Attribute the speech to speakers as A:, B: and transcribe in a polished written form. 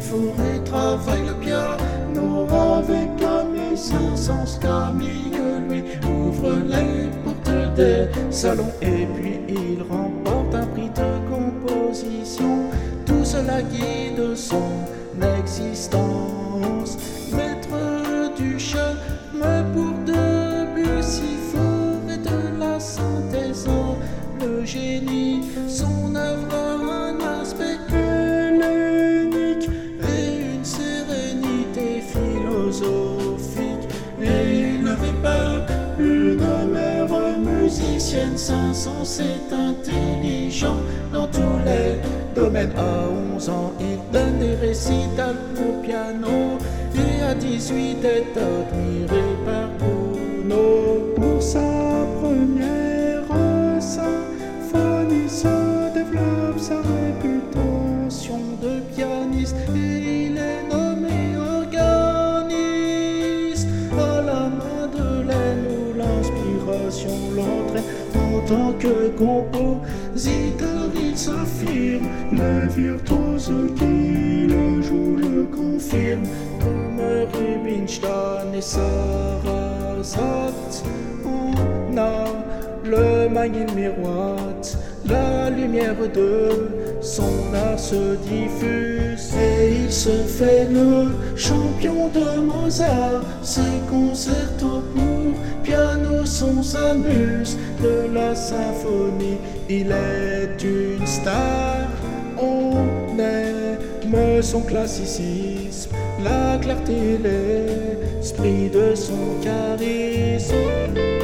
A: Fauré travaille le piano avec Camille Saint-Saëns. Camille lui ouvre les portes des salons et puis il remporte un prix de composition. Tout cela guide son existence. Maître du chemin pour Debussy, Fauré de la synthèse, le génie, son œuvre a un aspect hellénique et une sérénité philosophique. Et il n'avait pas une mère musicienne. Saint-Saëns est intelligent dans tous les domaines. À 11 ans, il donne des récitals au piano et à 18 est admiré par Gounod. Pour sa première symphonie se développe sa réputation de pianiste et il est nommé organiste. À la Madeleine où l'inspiration l'entraîne, en tant que compositeur il s'affirme. Les virtuoses qui le jouent le confirment, comme Rubinstein et Sarasate. On a le manier miroite, la lumière de son art se diffuse et il se fait le champion de Mozart. Ses concertos pour piano sont sa muse. De la symphonie, il est une star. On aime son classicisme, la clarté et l'esprit de son charisme.